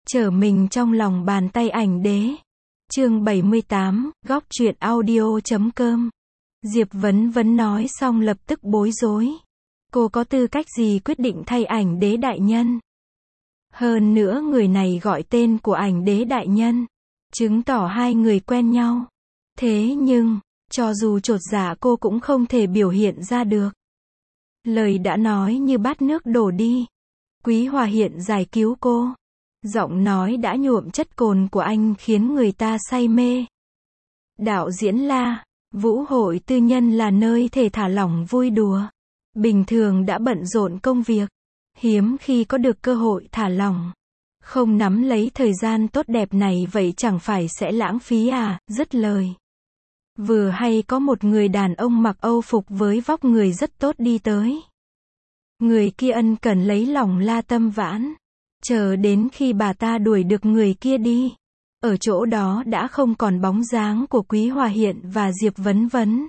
Trở mình trong lòng bàn tay ảnh đế. Chương 78, góc truyện audio.com. Diệp Vấn Vấn nói xong lập tức bối rối. Cô có tư cách gì quyết định thay ảnh đế đại nhân? Hơn nữa người này gọi tên của ảnh đế đại nhân, chứng tỏ hai người quen nhau. Thế nhưng, cho dù chột dạ cô cũng không thể biểu hiện ra được. Lời đã nói như bát nước đổ đi. Quý Hòa Hiện giải cứu cô. Giọng nói đã nhuộm chất cồn của anh khiến người ta say mê. Đạo diễn La, vũ hội tư nhân là nơi thể thả lỏng vui đùa. Bình thường đã bận rộn công việc, hiếm khi có được cơ hội thả lỏng. Không nắm lấy thời gian tốt đẹp này vậy chẳng phải sẽ lãng phí à, dứt lời. Vừa hay có một người đàn ông mặc Âu phục với vóc người rất tốt đi tới. Người kia ân cần lấy lòng La Tâm Vãn. Chờ đến khi bà ta đuổi được người kia đi, ở chỗ đó đã không còn bóng dáng của Quý Hòa Hiện và Diệp Vấn Vấn.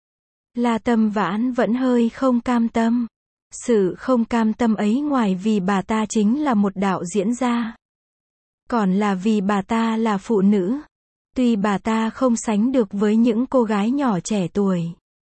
La Tâm Vãn vẫn hơi không cam tâm. Sự không cam tâm ấy ngoài vì bà ta chính là một đạo diễn gia, còn là vì bà ta là phụ nữ. Tuy bà ta không sánh được với những cô gái nhỏ trẻ tuổi,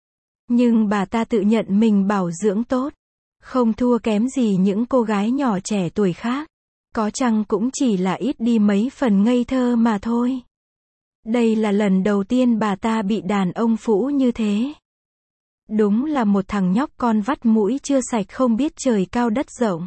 nhưng bà ta tự nhận mình bảo dưỡng tốt, không thua kém gì những cô gái nhỏ trẻ tuổi khác. Có chăng cũng chỉ là ít đi mấy phần ngây thơ mà thôi. Đây là lần đầu tiên bà ta bị đàn ông phũ như thế. Đúng là một thằng nhóc con vắt mũi chưa sạch không biết trời cao đất rộng.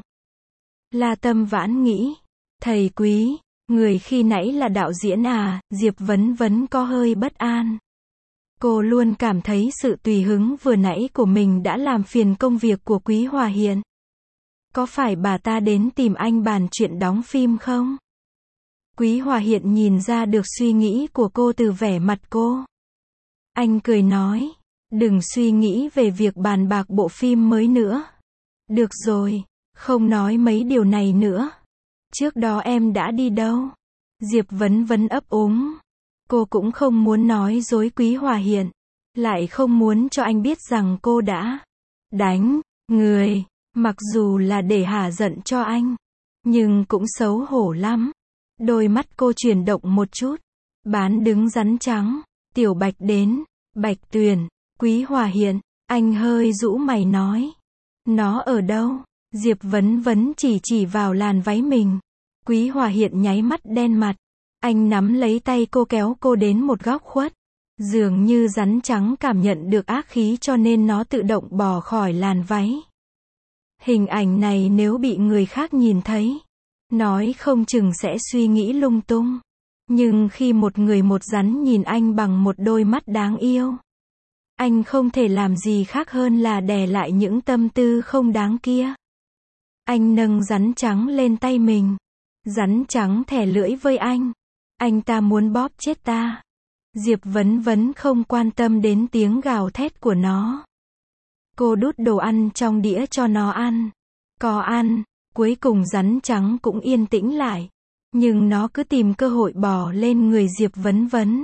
La Tâm Vãn nghĩ, thầy Quý, người khi nãy là đạo diễn à? Diệp Vấn Vấn có hơi bất an. Cô luôn cảm thấy sự tùy hứng vừa nãy của mình đã làm phiền công việc của Quý Hòa Hiện. Có phải bà ta đến tìm anh bàn chuyện đóng phim không? Quý Hòa Hiện nhìn ra được suy nghĩ của cô từ vẻ mặt cô. Anh cười nói, đừng suy nghĩ về việc bàn bạc bộ phim mới nữa. Được rồi, không nói mấy điều này nữa. Trước đó em đã đi đâu? Diệp Vấn Vấn ấp úng. Cô cũng không muốn nói dối Quý Hòa Hiện, lại không muốn cho anh biết rằng cô đã đánh người. Mặc dù là để hả giận cho anh, nhưng cũng xấu hổ lắm. Đôi mắt cô chuyển động một chút. Bán đứng rắn trắng. Tiểu Bạch đến. Bạch Tuyền. Quý Hòa Hiện. Anh hơi rũ mày nói. Nó ở đâu? Diệp Vấn Vấn chỉ vào làn váy mình. Quý Hòa Hiện nháy mắt đen mặt. Anh nắm lấy tay cô kéo cô đến một góc khuất. Dường như rắn trắng cảm nhận được ác khí cho nên nó tự động bò khỏi làn váy. Hình ảnh này nếu bị người khác nhìn thấy, nói không chừng sẽ suy nghĩ lung tung. Nhưng khi một người một rắn nhìn anh bằng một đôi mắt đáng yêu, anh không thể làm gì khác hơn là đè lại những tâm tư không đáng kia. Anh nâng rắn trắng lên tay mình. Rắn trắng thè lưỡi với anh. Anh ta muốn bóp chết ta. Diệp Vấn Vấn không quan tâm đến tiếng gào thét của nó. Cô đút đồ ăn trong đĩa cho nó ăn. Có ăn, cuối cùng rắn trắng cũng yên tĩnh lại. Nhưng nó cứ tìm cơ hội bò lên người Diệp Vấn Vấn.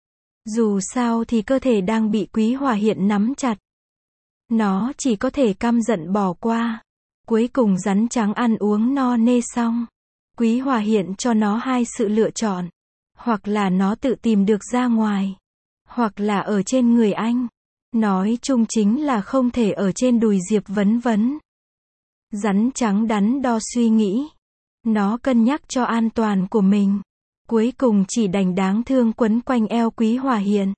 Dù sao thì cơ thể đang bị Quý Hòa Hiện nắm chặt. Nó chỉ có thể căm giận bỏ qua. Cuối cùng rắn trắng ăn uống no nê xong. Quý Hòa Hiện cho nó hai sự lựa chọn. Hoặc là nó tự tìm được ra ngoài. Hoặc là ở trên người anh. Nói chung chính là không thể ở trên đùi Diệp Vấn Vấn. Rắn trắng đắn đo suy nghĩ. Nó cân nhắc cho an toàn của mình. Cuối cùng chỉ đành đáng thương quấn quanh eo Quý Hòa Hiện.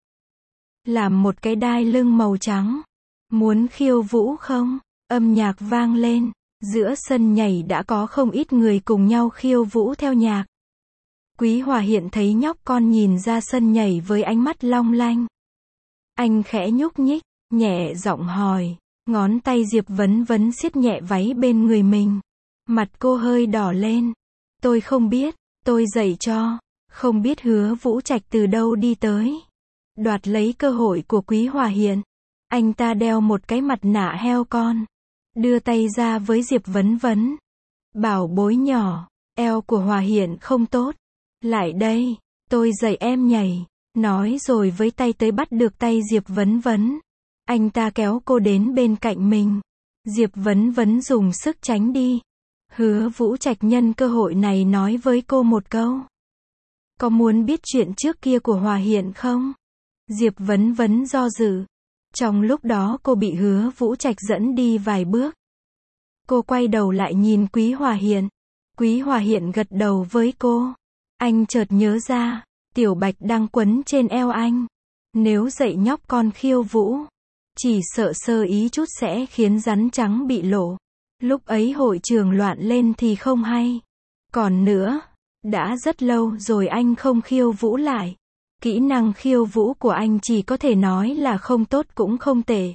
Làm một cái đai lưng màu trắng. Muốn khiêu vũ không? Âm nhạc vang lên. Giữa sân nhảy đã có không ít người cùng nhau khiêu vũ theo nhạc. Quý Hòa Hiện thấy nhóc con nhìn ra sân nhảy với ánh mắt long lanh. Anh khẽ nhúc nhích, nhẹ giọng hỏi. Ngón tay Diệp Vấn Vấn siết nhẹ váy bên người mình. Mặt cô hơi đỏ lên. Tôi không biết, tôi dạy cho. Không biết Hứa Vũ Trạch từ đâu đi tới. Đoạt lấy cơ hội của Quý Hòa Hiện. Anh ta đeo một cái mặt nạ heo con. Đưa tay ra với Diệp Vấn Vấn. Bảo bối nhỏ, eo của Hòa Hiện không tốt. Lại đây, tôi dạy em nhảy. Nói rồi với tay tới bắt được tay Diệp Vấn Vấn. Anh ta kéo cô đến bên cạnh mình. Diệp Vấn Vấn dùng sức tránh đi. Hứa Vũ Trạch nhân cơ hội này nói với cô một câu. Có muốn biết chuyện trước kia của Hòa Hiện không? Diệp Vấn Vấn do dự. Trong lúc đó cô bị Hứa Vũ Trạch dẫn đi vài bước. Cô quay đầu lại nhìn Quý Hòa Hiện. Quý Hòa Hiện gật đầu với cô. Anh chợt nhớ ra, Tiểu Bạch đang quấn trên eo anh. Nếu dạy nhóc con khiêu vũ, chỉ sợ sơ ý chút sẽ khiến rắn trắng bị lộ. Lúc ấy hội trường loạn lên thì không hay. Còn nữa, đã rất lâu rồi anh không khiêu vũ lại. Kỹ năng khiêu vũ của anh chỉ có thể nói là không tốt cũng không tệ.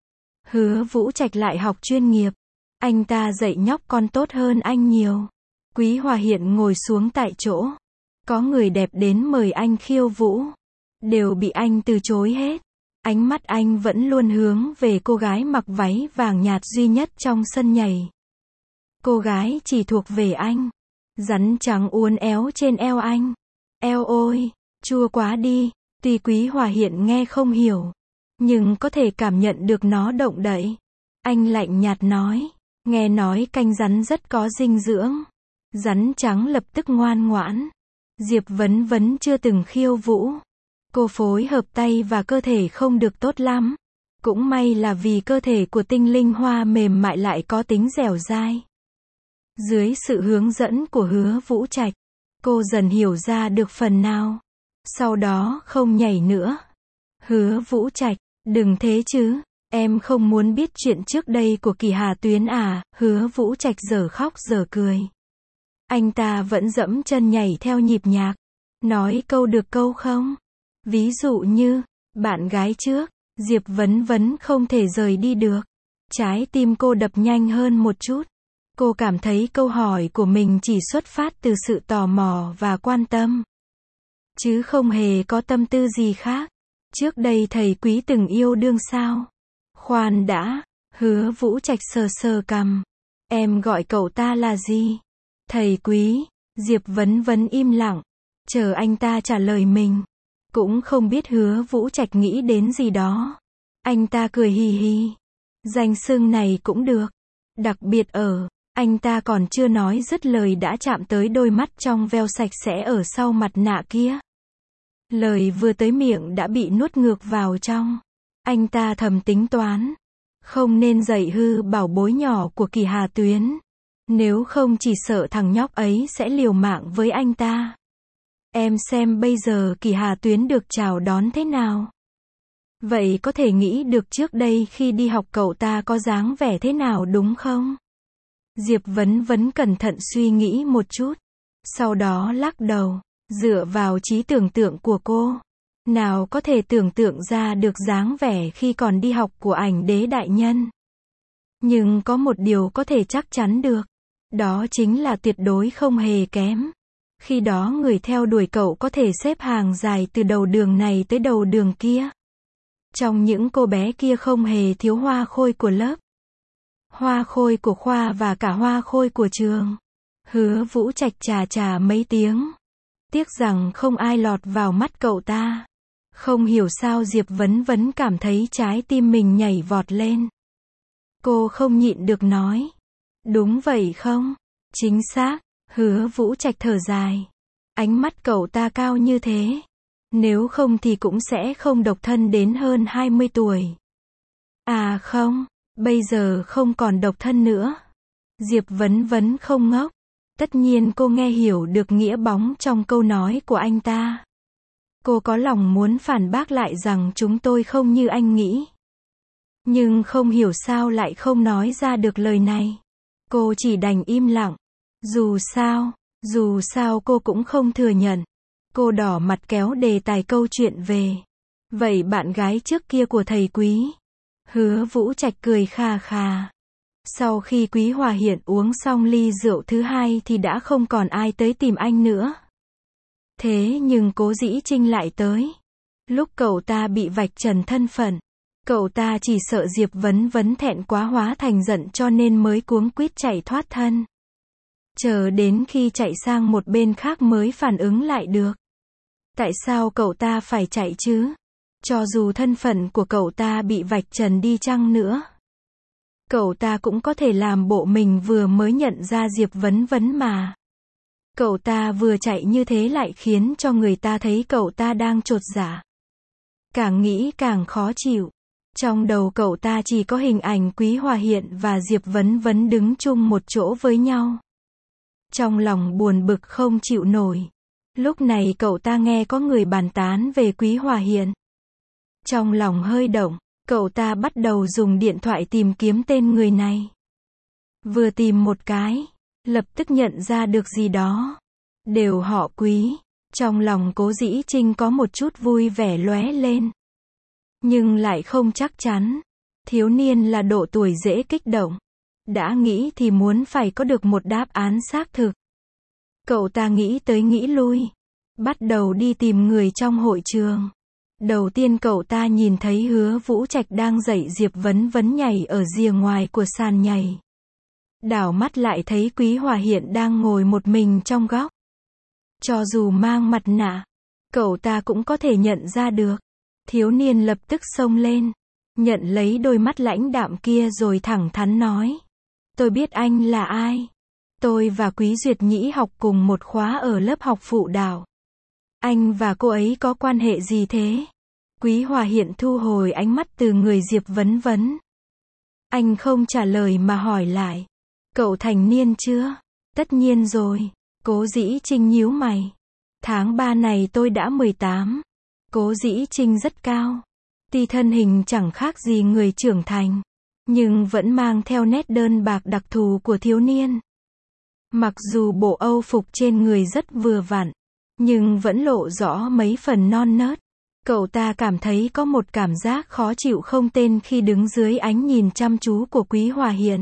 Hứa Vũ Trạch lại học chuyên nghiệp. Anh ta dạy nhóc con tốt hơn anh nhiều. Quý Hòa Hiện ngồi xuống tại chỗ. Có người đẹp đến mời anh khiêu vũ. Đều bị anh từ chối hết. Ánh mắt anh vẫn luôn hướng về cô gái mặc váy vàng nhạt duy nhất trong sân nhảy. Cô gái chỉ thuộc về anh. Rắn trắng uốn éo trên eo anh. Eo ôi, chua quá đi. Tuy Quý Hòa Hiện nghe không hiểu, nhưng có thể cảm nhận được nó động đậy. Anh lạnh nhạt nói, nghe nói canh rắn rất có dinh dưỡng. Rắn trắng lập tức ngoan ngoãn. Diệp Vấn Vấn chưa từng khiêu vũ. Cô phối hợp tay và cơ thể không được tốt lắm. Cũng may là vì cơ thể của Tinh Linh Hoa mềm mại lại có tính dẻo dai. Dưới sự hướng dẫn của Hứa Vũ Trạch, cô dần hiểu ra được phần nào. Sau đó không nhảy nữa. Hứa Vũ Trạch, đừng thế chứ. Em không muốn biết chuyện trước đây của Kỳ Hà Tuyến à? Hứa Vũ Trạch giờ khóc giờ cười. Anh ta vẫn dẫm chân nhảy theo nhịp nhạc. Nói câu được câu không? Ví dụ như, bạn gái trước, Diệp Vấn Vấn không thể rời đi được. Trái tim cô đập nhanh hơn một chút. Cô cảm thấy câu hỏi của mình chỉ xuất phát từ sự tò mò và quan tâm, chứ không hề có tâm tư gì khác. Trước đây thầy Quý từng yêu đương sao? Khoan đã, Hứa Vũ Trạch sờ sờ cằm. Em gọi cậu ta là gì? Thầy Quý. Diệp Vấn Vấn im lặng, chờ anh ta trả lời mình. Cũng không biết Hứa Vũ Trạch nghĩ đến gì đó. Anh ta cười hì hì. Danh xưng này cũng được. Đặc biệt anh ta còn chưa nói dứt lời đã chạm tới đôi mắt trong veo sạch sẽ ở sau mặt nạ kia. Lời vừa tới miệng đã bị nuốt ngược vào trong. Anh ta thầm tính toán. Không nên dạy hư bảo bối nhỏ của Kỳ Hà Tuyến. Nếu không chỉ sợ thằng nhóc ấy sẽ liều mạng với anh ta. Em xem bây giờ Kỳ Hà Tuyến được chào đón thế nào. Vậy có thể nghĩ được trước đây khi đi học cậu ta có dáng vẻ thế nào đúng không? Diệp Vấn Vấn cẩn thận suy nghĩ một chút. Sau đó lắc đầu. Dựa vào trí tưởng tượng của cô, nào có thể tưởng tượng ra được dáng vẻ khi còn đi học của Ảnh Đế đại nhân. Nhưng có một điều có thể chắc chắn được. Đó chính là tuyệt đối không hề kém. Khi đó người theo đuổi cậu có thể xếp hàng dài từ đầu đường này tới đầu đường kia. Trong những cô bé kia không hề thiếu hoa khôi của lớp, hoa khôi của khoa và cả hoa khôi của trường. Hứa Vũ Trạch chà mấy tiếng. Tiếc rằng không ai lọt vào mắt cậu ta. Không hiểu sao Diệp Vấn Vấn cảm thấy trái tim mình nhảy vọt lên. Cô không nhịn được nói. Đúng vậy không? Chính xác. Hứa Vũ Trạch thở dài. Ánh mắt cậu ta cao như thế. Nếu không thì cũng sẽ không độc thân đến hơn 20 tuổi. À không, bây giờ không còn độc thân nữa. Diệp Vấn Vấn không ngốc. Tất nhiên cô nghe hiểu được nghĩa bóng trong câu nói của anh ta. Cô có lòng muốn phản bác lại rằng chúng tôi không như anh nghĩ. Nhưng không hiểu sao lại không nói ra được lời này. Cô chỉ đành im lặng. Dù sao cô cũng không thừa nhận. Cô đỏ mặt kéo đề tài câu chuyện về. Vậy bạn gái trước kia của thầy Quý? Hứa Vũ Trạch cười khà khà. Sau khi Quý Hòa Hiện uống xong ly rượu thứ hai thì đã không còn ai tới tìm anh nữa. Thế nhưng Cố Dĩ Trinh lại tới. Lúc cậu ta bị vạch trần thân phận, cậu ta chỉ sợ Diệp Vấn Vấn thẹn quá hóa thành giận cho nên mới cuống quýt chạy thoát thân. Chờ đến khi chạy sang một bên khác mới phản ứng lại được. Tại sao cậu ta phải chạy chứ? Cho dù thân phận của cậu ta bị vạch trần đi chăng nữa. Cậu ta cũng có thể làm bộ mình vừa mới nhận ra Diệp Vấn Vấn mà. Cậu ta vừa chạy như thế lại khiến cho người ta thấy cậu ta đang chột dạ. Càng nghĩ càng khó chịu. Trong đầu cậu ta chỉ có hình ảnh Quý Hòa Hiện và Diệp Vấn Vấn đứng chung một chỗ với nhau. Trong lòng buồn bực không chịu nổi. Lúc này cậu ta nghe có người bàn tán về Quý Hòa Hiện. Trong lòng hơi động, cậu ta bắt đầu dùng điện thoại tìm kiếm tên người này. Vừa tìm một cái, lập tức nhận ra được gì đó. Đều họ Quý. Trong lòng Cố Dĩ Trinh có một chút vui vẻ lóe lên. Nhưng lại không chắc chắn. Thiếu niên là độ tuổi dễ kích động. Đã nghĩ thì muốn phải có được một đáp án xác thực. Cậu ta nghĩ tới nghĩ lui. Bắt đầu đi tìm người trong hội trường. Đầu tiên cậu ta nhìn thấy Hứa Vũ Trạch đang dạy Diệp Vấn Vấn nhảy ở rìa ngoài của sàn nhảy. Đảo mắt lại thấy Quý Hòa Hiện đang ngồi một mình trong góc. Cho dù mang mặt nạ, cậu ta cũng có thể nhận ra được. Thiếu niên lập tức xông lên, nhận lấy đôi mắt lãnh đạm kia rồi thẳng thắn nói. Tôi biết anh là ai. Tôi và Quý Duyệt Nhĩ học cùng một khóa ở lớp học phụ đạo. Anh và cô ấy có quan hệ gì thế? Quý Hòa Hiện thu hồi ánh mắt từ người Diệp Vấn Vấn. Anh không trả lời mà hỏi lại. Cậu thành niên chưa? Tất nhiên rồi. Cố Dĩ Trinh nhíu mày. Tháng 3 này tôi đã 18. Cố Dĩ Trinh rất cao. Tuy thân hình chẳng khác gì người trưởng thành, nhưng vẫn mang theo nét đơn bạc đặc thù của thiếu niên. Mặc dù bộ âu phục trên người rất vừa vặn, nhưng vẫn lộ rõ mấy phần non nớt. Cậu ta cảm thấy có một cảm giác khó chịu không tên khi đứng dưới ánh nhìn chăm chú của Quý Hòa Hiện.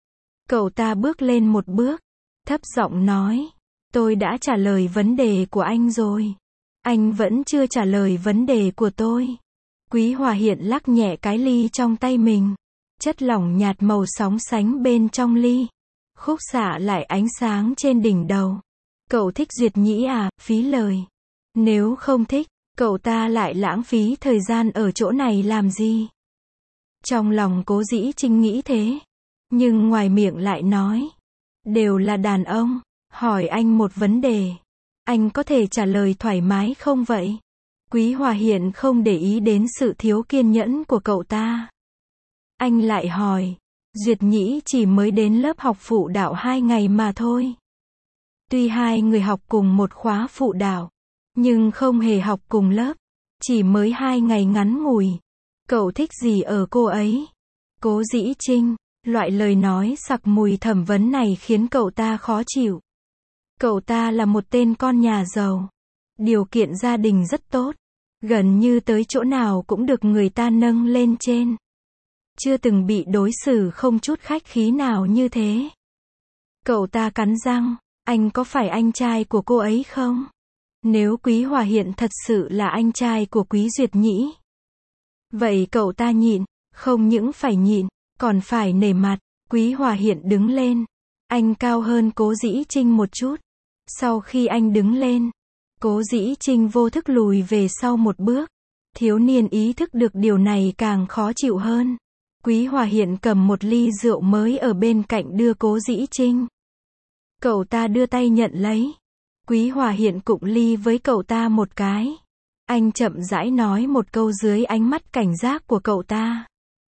Cậu ta bước lên một bước, thấp giọng nói. Tôi đã trả lời vấn đề của anh rồi. Anh vẫn chưa trả lời vấn đề của tôi. Quý Hòa Hiện lắc nhẹ cái ly trong tay mình. Chất lỏng nhạt màu sóng sánh bên trong ly. Khúc xạ lại ánh sáng trên đỉnh đầu. Cậu thích Duyệt Nhĩ à? Phí lời. Nếu không thích, cậu ta lại lãng phí thời gian ở chỗ này làm gì? Trong lòng Cố Dĩ Trinh nghĩ thế. Nhưng ngoài miệng lại nói. Đều là đàn ông. Hỏi anh một vấn đề. Anh có thể trả lời thoải mái không vậy? Quý Hòa Hiện không để ý đến sự thiếu kiên nhẫn của cậu ta. Anh lại hỏi. Duyệt Nhĩ chỉ mới đến lớp học phụ đạo 2 ngày mà thôi. Tuy hai người học cùng một khóa phụ đạo, nhưng không hề học cùng lớp. Chỉ mới 2 ngày ngắn ngủi. Cậu thích gì ở cô ấy? Cố Dĩ Trinh. Loại lời nói sặc mùi thẩm vấn này khiến cậu ta khó chịu. Cậu ta là một tên con nhà giàu. Điều kiện gia đình rất tốt. Gần như tới chỗ nào cũng được người ta nâng lên trên. Chưa từng bị đối xử không chút khách khí nào như thế. Cậu ta cắn răng. Anh có phải anh trai của cô ấy không? Nếu Quý Hòa Hiện thật sự là anh trai của Quý Duyệt Nhĩ, vậy cậu ta nhịn. Không những phải nhịn, còn phải nể mặt. Quý Hòa Hiện đứng lên. Anh cao hơn Cố Dĩ Trinh một chút. Sau khi anh đứng lên, Cố Dĩ Trinh vô thức lùi về sau một bước. Thiếu niên ý thức được điều này càng khó chịu hơn. Quý Hòa Hiện cầm một ly rượu mới ở bên cạnh đưa Cố Dĩ Trinh. Cậu ta đưa tay nhận lấy. Quý Hòa Hiện cụng ly với cậu ta một cái. Anh chậm rãi nói một câu dưới ánh mắt cảnh giác của cậu ta.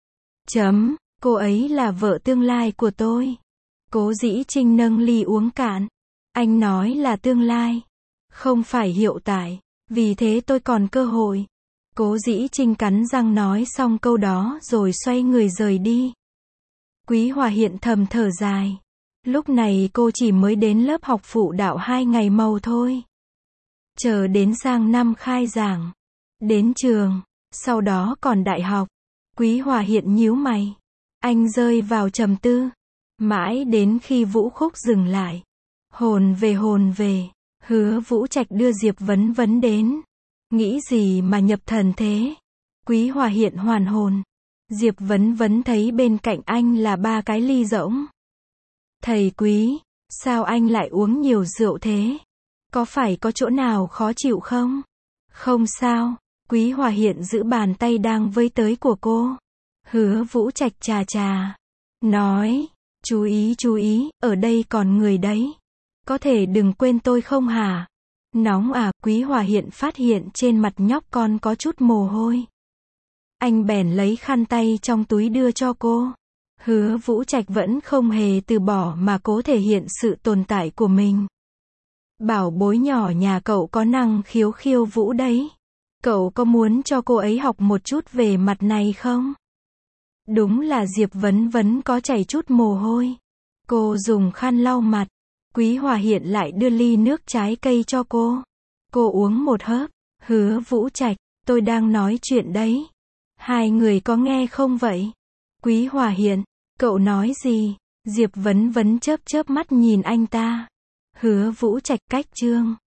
Cô ấy là vợ tương lai của tôi. Cố Dĩ Trinh nâng ly uống cạn. Anh nói là tương lai, không phải hiện tại, vì thế tôi còn cơ hội. Cố Dĩ Trinh cắn răng nói xong câu đó rồi xoay người rời đi. Quý Hòa Hiện thầm thở dài. Lúc này cô chỉ mới đến lớp học phụ đạo 2 ngày màu thôi. Chờ đến sang năm khai giảng, đến trường, sau đó còn đại học. Quý Hòa Hiện nhíu mày. Anh rơi vào trầm tư. Mãi đến khi vũ khúc dừng lại. Hồn về, Hứa Vũ Trạch đưa Diệp Vấn Vấn đến. Nghĩ gì mà nhập thần thế? Quý Hòa Hiện hoàn hồn. Diệp Vấn Vấn thấy bên cạnh anh là 3 cái ly rỗng. Thầy Quý, sao anh lại uống nhiều rượu thế? Có phải có chỗ nào khó chịu không? Không sao. Quý Hòa Hiện giữ bàn tay đang với tới của cô. Hứa Vũ Trạch chà chà. nói, chú ý, ở đây còn người đấy. Có thể đừng quên tôi không hả? Nóng à, Quý Hòa Hiện phát hiện trên mặt nhóc con có chút mồ hôi. Anh bèn lấy khăn tay trong túi đưa cho cô. Hứa Vũ Trạch vẫn không hề từ bỏ mà cố thể hiện sự tồn tại của mình. Bảo bối nhỏ nhà cậu có năng khiếu khiêu vũ đấy. Cậu có muốn cho cô ấy học một chút về mặt này không? Đúng là Diệp Vấn Vấn có chảy chút mồ hôi. Cô dùng khăn lau mặt. Quý Hòa Hiện lại đưa ly nước trái cây cho cô. Cô uống một hớp. Hứa Vũ Trạch, tôi đang nói chuyện đấy. Hai người có nghe không vậy? Quý Hòa Hiện, cậu nói gì? Diệp Vấn Vấn chớp chớp mắt nhìn anh ta. Hứa Vũ Trạch cách chương